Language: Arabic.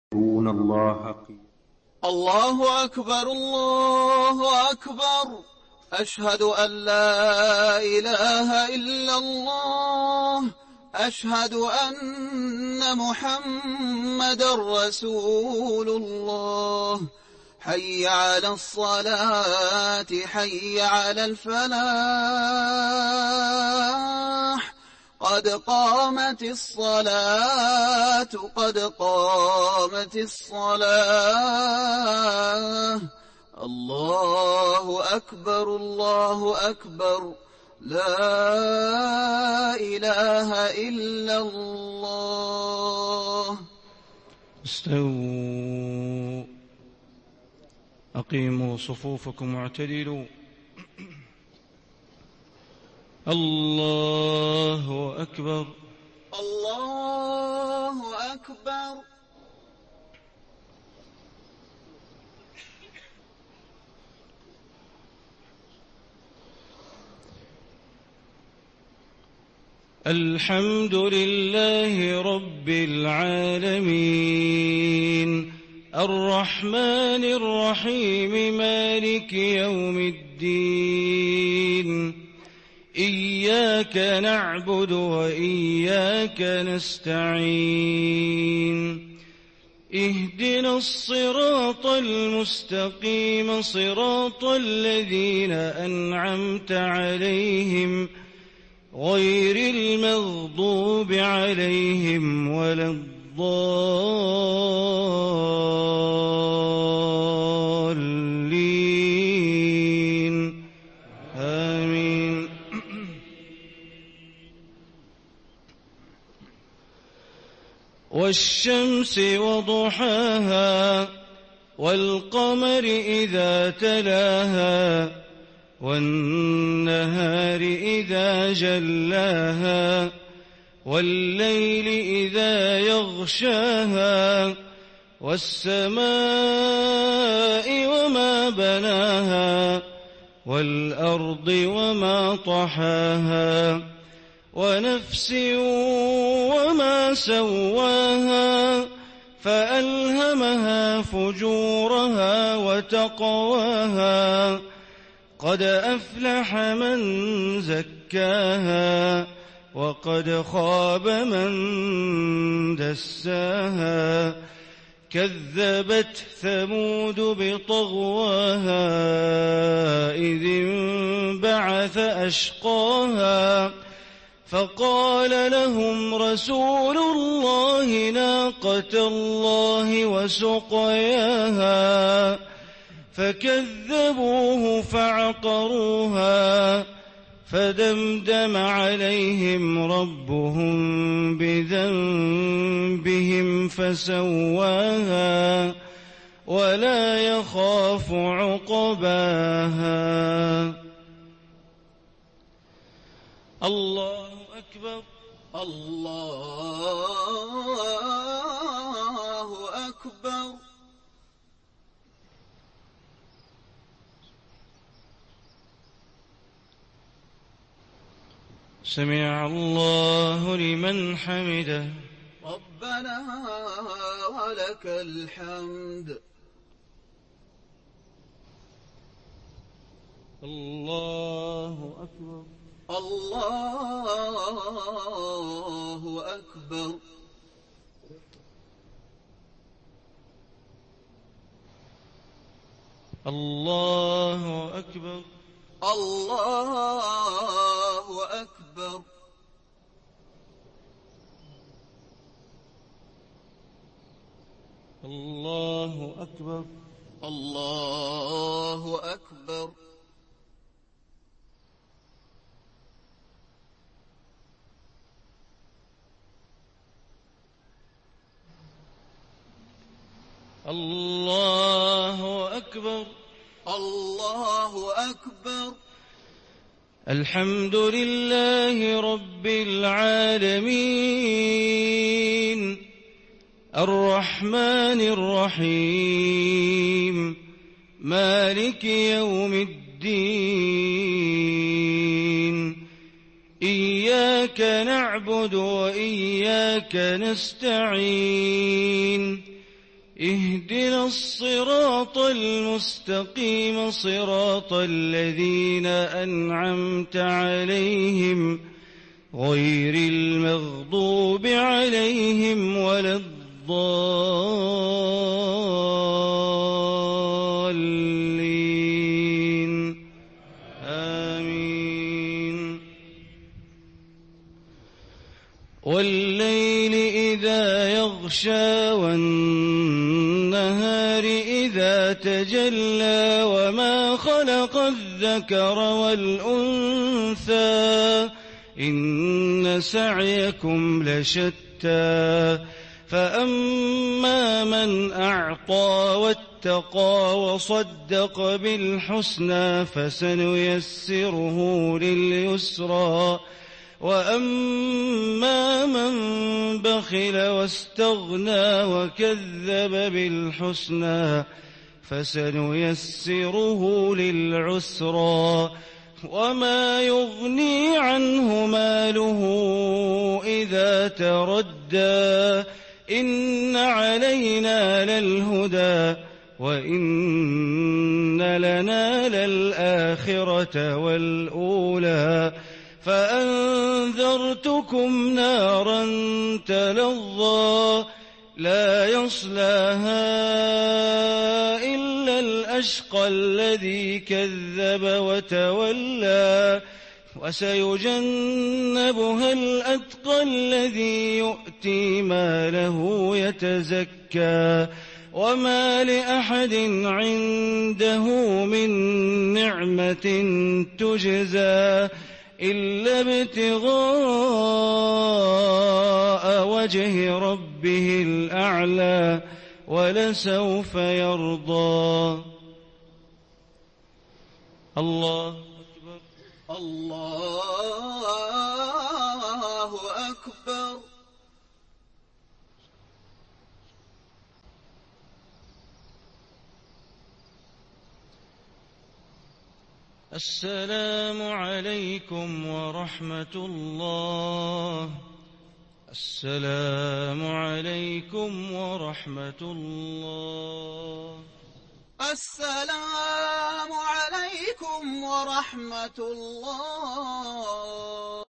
الله الله أكبر الله أكبر. أشهد أن لا إله إلا الله. أشهد أن محمدا رسول الله. حي على الصلاة حي على الفلاح. قد قامت الصلاة قد قامت الصلاة. الله أكبر الله أكبر. لا إله إلا الله. استووا، أقيموا صفوفكم واعتدلوا. الله أكبر الله أكبر. الحمد لله رب العالمين، الرحمن الرحيم، مالك يوم الدين. إياك نعبد وإياك نستعين. اهدنا الصراط المستقيم، صراط الذين أنعمت عليهم غير المغضوب عليهم ولا الضالين. آمين. والشمس وضحاها، والقمر إذا تلاها، والنهار إذا جلاها، والليل إذا يغشاها، والسماء وما بناها، والأرض وما طحاها، ونفس وما سواها، فألهمها فجورها وتقواها. قد أفلح من زكاها، وقد خاب من دساها. كذبت ثمود بطغواها، إذ انبعث أشقاها، فقال لهم رسول الله ناقة الله وسقياها، فكذبوه فعقروها، فدمدم عليهم ربهم بذنبهم فسواها، ولا يخاف عقباها. الله أكبر الله أكبر. سمع الله لمن حمده. ربنا ولك الحمد. الله أكبر الله أكبر. الله أكبر الله أكبر. الله أكبر الله أكبر. الله أكبر الله أكبر. الحمد لله رب العالمين، الرحمن الرحيم، مالك يوم الدين. إياك نعبد وإياك نستعين. اهدنا الصراط المستقيم صراط الذين أنعمت عليهم غير المغضوب عليهم ولا الضالين آمين. والليل إذا يغشى والنهار إذا تجلى وما خلق الذكر والأنثى إن سعيكم لشتى فأما من أعطى واتقى وصدق بالحسنى فسنيسره لليسرى وأما من بخل واستغنى وكذب بالحسنى فسنيسره للعسرى وما يغني عنه ماله إذا تردى إن علينا للهدى وإن لنا للآخرة والأولى فأنذرتكم نارا تلظى لا يصلاها إلا الأشقى الذي كذب وتولى وسيجنبها الأتقى الذي يؤتي ماله يتزكى وما لأحد عنده من نعمة تجزى إلا ابتغاء وجه ربه الأعلى ولسوف يرضى. الله أكبر. الله أكبر. السلام عليكم ورحمة الله. السلام عليكم ورحمة الله. السلام عليكم ورحمة الله.